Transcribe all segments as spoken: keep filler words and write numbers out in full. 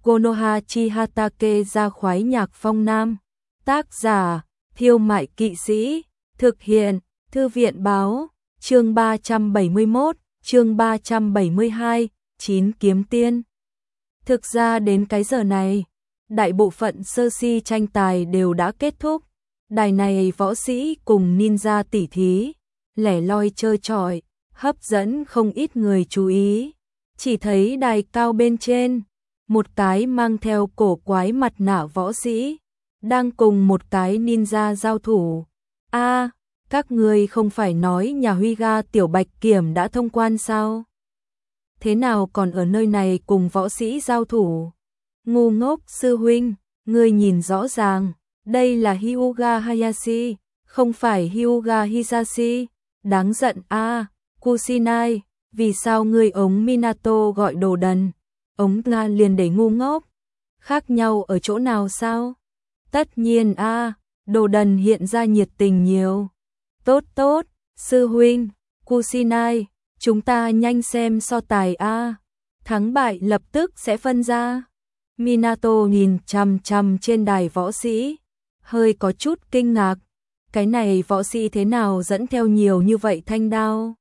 Konoha chi Hatake ra khoái nhạc phong nam. Tác giả, Thiêu Mại Kỵ Sĩ. Thực hiện, Thư viện Báo. Chương ba trăm bảy mươi mốt, chương ba trăm bảy mươi hai, Chín Kiếm Tiên. Thực ra đến cái giờ này, đại bộ phận sơ si tranh tài đều đã kết thúc. Đài này võ sĩ cùng ninja tỉ thí, lẻ loi chơi chọi, hấp dẫn không ít người chú ý. Chỉ thấy đài cao bên trên, một cái mang theo cổ quái mặt nạ võ sĩ, đang cùng một cái ninja giao thủ. A, các người không phải nói nhà Huy Ga Tiểu Bạch Kiểm đã thông quan sao? Thế nào còn ở nơi này cùng võ sĩ giao thủ? Ngu ngốc sư huynh, ngươi nhìn rõ ràng, đây là Hyuga Hayashi, không phải Hyuga Hisashi. Đáng giận a, à, Kusinai, vì sao ngươi ống Minato gọi đồ đần? Ống Nga liền để ngu ngốc. Khác nhau ở chỗ nào sao? Tất nhiên a, à, đồ đần hiện ra nhiệt tình nhiều. Tốt tốt, sư huynh, Kusinai, chúng ta nhanh xem so tài a, à. Thắng bại lập tức sẽ phân ra. Minato nhìn chằm chằm trên đài võ sĩ, hơi có chút kinh ngạc. Cái này võ sĩ thế nào dẫn theo nhiều như vậy thanh đao?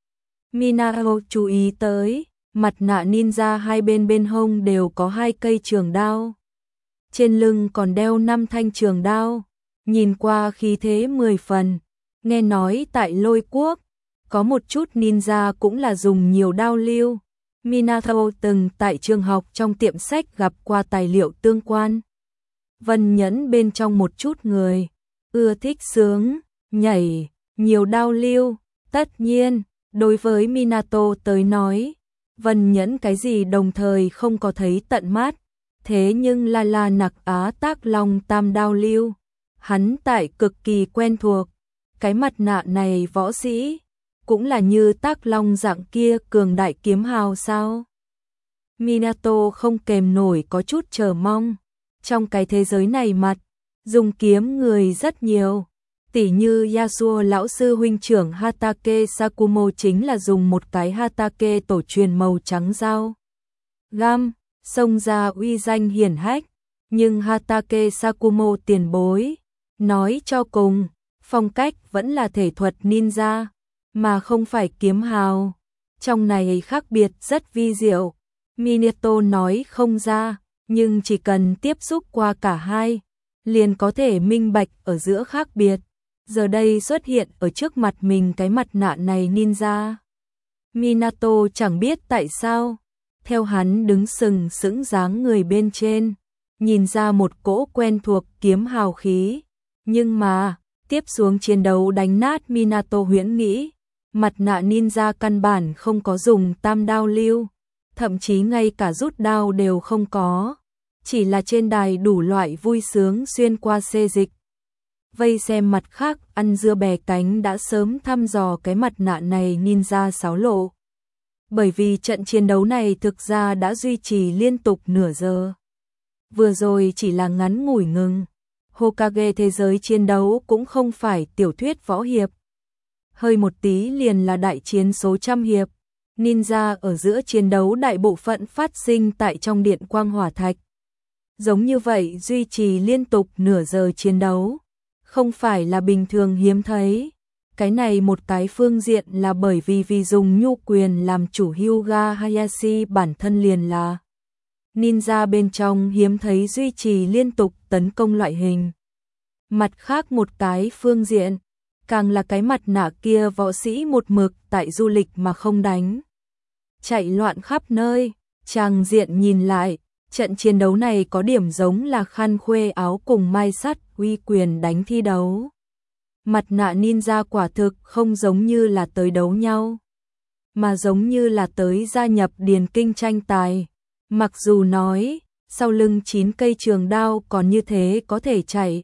Minato chú ý tới, mặt nạ ninja hai bên bên hông đều có hai cây trường đao. Trên lưng còn đeo năm thanh trường đao, nhìn qua khí thế mười phần. Nghe nói tại Lôi Quốc, có một chút ninja cũng là dùng nhiều đao lưu. Minato từng tại trường học trong tiệm sách gặp qua tài liệu tương quan. Vân Nhẫn bên trong một chút người, ưa thích sướng, nhảy, nhiều đao lưu. Tất nhiên, đối với Minato tới nói, Vân Nhẫn cái gì đồng thời không có thấy tận mắt. Thế nhưng La La Nặc Á Tác Long tam đao lưu, hắn tại cực kỳ quen thuộc. Cái mặt nạ này võ sĩ, cũng là như Tác Long dạng kia cường đại kiếm hào sao? Minato không kềm nổi có chút chờ mong. Trong cái thế giới này mặt, dùng kiếm người rất nhiều. Tỉ như Yasuo lão sư huynh trưởng Hatake Sakumo chính là dùng một cái Hatake tổ truyền màu trắng dao găm, xông ra uy danh hiển hách. Nhưng Hatake Sakumo tiền bối, nói cho cùng, phong cách vẫn là thể thuật ninja, mà không phải kiếm hào. Trong này khác biệt rất vi diệu. Minato nói không ra, nhưng chỉ cần tiếp xúc qua cả hai, liền có thể minh bạch ở giữa khác biệt. Giờ đây xuất hiện ở trước mặt mình cái mặt nạ này ninja. Minato chẳng biết tại sao, theo hắn đứng sừng sững dáng người bên trên, nhìn ra một cỗ quen thuộc kiếm hào khí. Nhưng mà, tiếp xuống chiến đấu đánh nát Minato huyễn nghĩ, mặt nạ ninja căn bản không có dùng tam đao lưu, thậm chí ngay cả rút đao đều không có, chỉ là trên đài đủ loại vui sướng xuyên qua xê dịch. Vây xem mặt khác ăn dưa bè cánh đã sớm thăm dò cái mặt nạ này ninja xáo lộ. Bởi vì trận chiến đấu này thực ra đã duy trì liên tục nửa giờ. Vừa rồi chỉ là ngắn ngủi ngừng. Hokage thế giới chiến đấu cũng không phải tiểu thuyết võ hiệp. Hơi một tí liền là đại chiến số trăm hiệp. Ninja ở giữa chiến đấu đại bộ phận phát sinh tại trong điện quang hỏa thạch. Giống như vậy duy trì liên tục nửa giờ chiến đấu, không phải là bình thường hiếm thấy. Cái này một cái phương diện là bởi vì vì dùng nhu quyền làm chủ Hyuga Hayashi bản thân liền là ninja bên trong hiếm thấy duy trì liên tục tấn công loại hình. Mặt khác một cái phương diện, càng là cái mặt nạ kia võ sĩ một mực tại du lịch mà không đánh. Chạy loạn khắp nơi, tràng diện nhìn lại, trận chiến đấu này có điểm giống là khăn khuê áo cùng mai sắt uy quyền đánh thi đấu. Mặt nạ ninja quả thực không giống như là tới đấu nhau, mà giống như là tới gia nhập điền kinh tranh tài. Mặc dù nói, sau lưng chín cây trường đao còn như thế có thể chạy,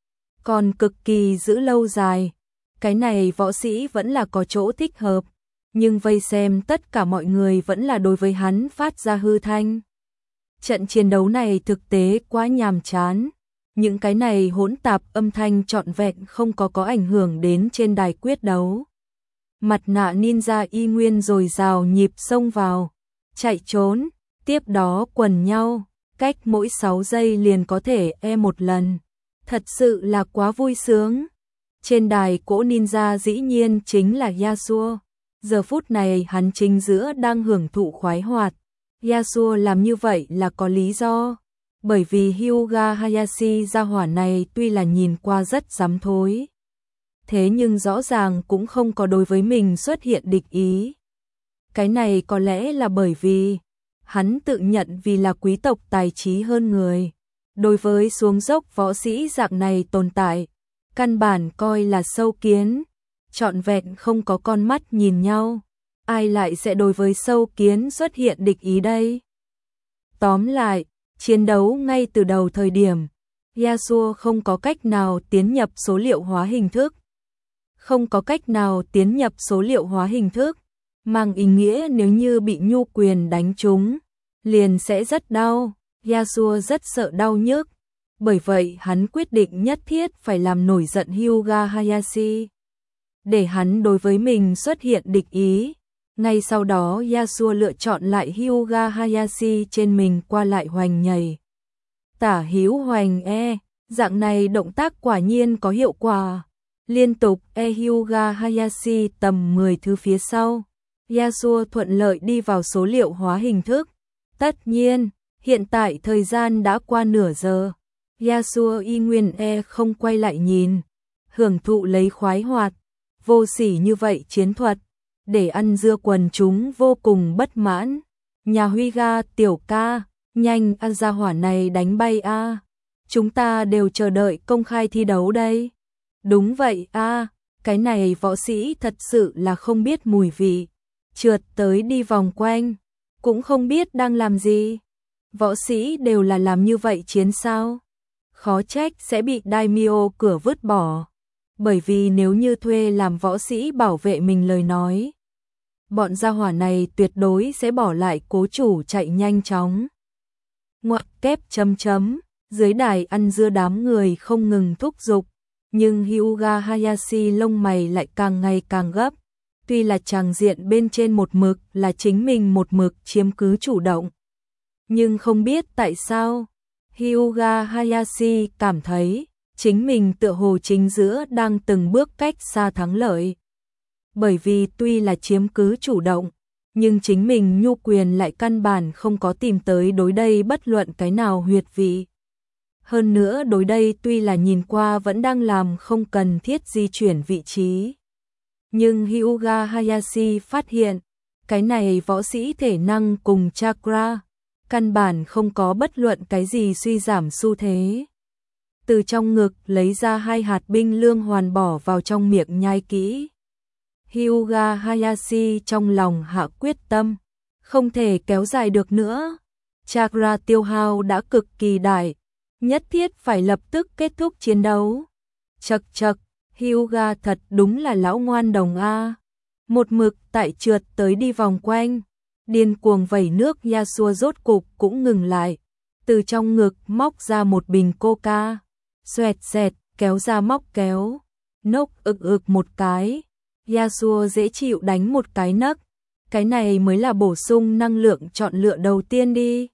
còn cực kỳ giữ lâu dài. Cái này võ sĩ vẫn là có chỗ thích hợp, nhưng vây xem tất cả mọi người vẫn là đối với hắn phát ra hư thanh. Trận chiến đấu này thực tế quá nhàm chán. Những cái này hỗn tạp âm thanh trọn vẹn không có có ảnh hưởng đến trên đài quyết đấu. Mặt nạ ninja y nguyên dồi dào nhịp xông vào, chạy trốn, tiếp đó quần nhau, cách mỗi sáu giây liền có thể e một lần. Thật sự là quá vui sướng. Trên đài cỗ ninja dĩ nhiên chính là Yasuo. Giờ phút này hắn chính giữa đang hưởng thụ khoái hoạt. Yasuo làm như vậy là có lý do. Bởi vì Hyuga Hayashi gia hỏa này tuy là nhìn qua rất dám thối. Thế nhưng rõ ràng cũng không có đối với mình xuất hiện địch ý. Cái này có lẽ là bởi vì hắn tự nhận vì là quý tộc tài trí hơn người. Đối với xuống dốc võ sĩ dạng này tồn tại, căn bản coi là sâu kiến, trọn vẹn không có con mắt nhìn nhau. Ai lại sẽ đối với sâu kiến xuất hiện địch ý đây? Tóm lại, chiến đấu ngay từ đầu thời điểm, Yasuo không có cách nào tiến nhập số liệu hóa hình thức. Không có cách nào tiến nhập số liệu hóa hình thức, mang ý nghĩa nếu như bị nhu quyền đánh trúng, liền sẽ rất đau. Yasuo rất sợ đau nhức, bởi vậy hắn quyết định nhất thiết phải làm nổi giận Hyuga Hayashi, để hắn đối với mình xuất hiện địch ý. Ngay sau đó Yasuo lựa chọn lại Hyuga Hayashi trên mình qua lại hoành nhảy. Tả hữu hoành e, dạng này động tác quả nhiên có hiệu quả. Liên tục e Hyuga Hayashi tầm mười thứ phía sau, Yasuo thuận lợi đi vào số liệu hóa hình thức. Tất nhiên, hiện tại thời gian đã qua nửa giờ, Yasuo y nguyên e không quay lại nhìn, hưởng thụ lấy khoái hoạt, vô sỉ như vậy chiến thuật, để ăn dưa quần chúng vô cùng bất mãn. Nhà Huy Ga tiểu ca, nhanh ăn gia hỏa này đánh bay a, chúng ta đều chờ đợi công khai thi đấu đây. Đúng vậy a, cái này võ sĩ thật sự là không biết mùi vị, trượt tới đi vòng quanh, cũng không biết đang làm gì. Võ sĩ đều là làm như vậy chiến sao? Khó trách sẽ bị daimyo cửa vứt bỏ. Bởi vì nếu như thuê làm võ sĩ bảo vệ mình lời nói, bọn gia hỏa này tuyệt đối sẽ bỏ lại cố chủ chạy nhanh chóng. Ngoặc kép chấm chấm, dưới đài ăn dưa đám người không ngừng thúc giục, nhưng Hyuga Hayashi lông mày lại càng ngày càng gấp. Tuy là tràng diện bên trên một mực là chính mình một mực chiếm cứ chủ động, nhưng không biết tại sao, Hyuga Hayashi cảm thấy chính mình tựa hồ chính giữa đang từng bước cách xa thắng lợi. Bởi vì tuy là chiếm cứ chủ động, nhưng chính mình nhu quyền lại căn bản không có tìm tới đối đây bất luận cái nào huyệt vị. Hơn nữa đối đây tuy là nhìn qua vẫn đang làm không cần thiết di chuyển vị trí. Nhưng Hyuga Hayashi phát hiện, cái này võ sĩ thể năng cùng chakra, căn bản không có bất luận cái gì suy giảm xu thế. Từ trong ngực lấy ra hai hạt binh lương hoàn bỏ vào trong miệng nhai kỹ. Hyuga Hayashi trong lòng hạ quyết tâm, không thể kéo dài được nữa. Chakra tiêu hao đã cực kỳ đại, nhất thiết phải lập tức kết thúc chiến đấu. Chậc chậc, Hyuga thật đúng là lão ngoan đồng a. Một mực tại trượt tới đi vòng quanh, điên cuồng vẩy nước. Yasuo rốt cục cũng ngừng lại, từ trong ngực móc ra một bình coca, xoẹt xẹt kéo ra móc kéo, nốc ực ực một cái. Yasuo dễ chịu đánh một cái nấc, cái này mới là bổ sung năng lượng chọn lựa đầu tiên đi.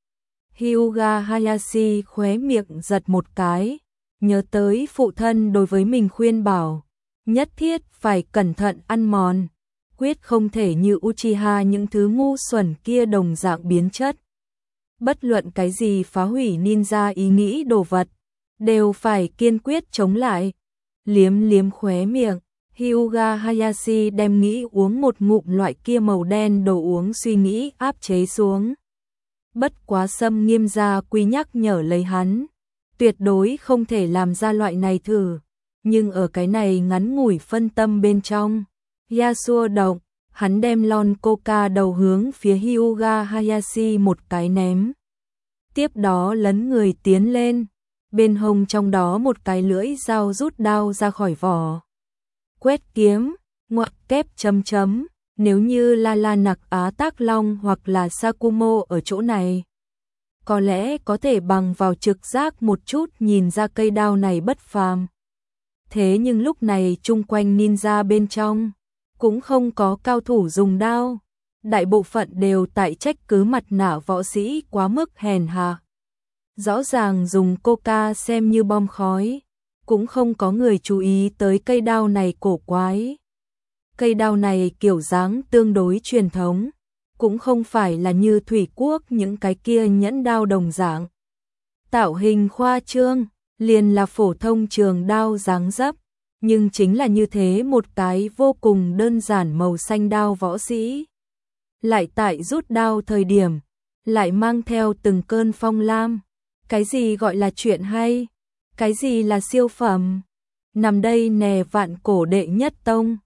Hyuga Hayashi khóe miệng giật một cái, nhớ tới phụ thân đối với mình khuyên bảo, nhất thiết phải cẩn thận ăn mòn, quyết không thể như Uchiha những thứ ngu xuẩn kia đồng dạng biến chất. Bất luận cái gì phá hủy ninja ý nghĩ đồ vật, đều phải kiên quyết chống lại. Liếm liếm khóe miệng, Hyuga Hayashi đem nghĩ uống một ngụm loại kia màu đen đồ uống suy nghĩ áp chế xuống. Bất quá Sâm Nghiêm gia quy nhắc nhở lấy hắn, tuyệt đối không thể làm ra loại này thử. Nhưng ở cái này ngắn ngủi phân tâm bên trong, Yasuo động, hắn đem lon coca đầu hướng phía Hyuga Hayashi một cái ném. Tiếp đó lấn người tiến lên, bên hông trong đó một cái lưỡi dao rút đao ra khỏi vỏ. Quét kiếm, ngoặc kép chấm chấm, nếu như La La Nặc Á Tác Long hoặc là Sakumo ở chỗ này, có lẽ có thể bằng vào trực giác một chút nhìn ra cây đao này bất phàm. Thế nhưng lúc này chung quanh ninja bên trong, cũng không có cao thủ dùng đao, đại bộ phận đều tại trách cứ mặt nạ võ sĩ quá mức hèn hạ. Rõ ràng dùng coca xem như bom khói, cũng không có người chú ý tới cây đao này cổ quái. Cây đao này kiểu dáng tương đối truyền thống, cũng không phải là như Thủy Quốc những cái kia nhẫn đao đồng dạng. Tạo hình khoa trương, liền là phổ thông trường đao dáng dấp, nhưng chính là như thế một cái vô cùng đơn giản màu xanh đao võ sĩ. Lại tại rút đao thời điểm, lại mang theo từng cơn phong lam. Cái gì gọi là chuyện hay? Cái gì là siêu phẩm? Nằm đây nè vạn cổ đệ nhất tông.